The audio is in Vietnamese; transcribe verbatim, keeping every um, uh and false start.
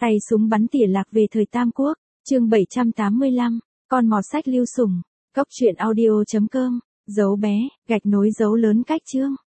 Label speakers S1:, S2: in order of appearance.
S1: Tay súng bắn tỉa lạc về thời Tam Quốc, chương bảy trăm tám mươi lăm, con mọt sách Lưu Sủng, cốc truyện audio chấm com, dấu bé, gạch nối dấu lớn cách chương.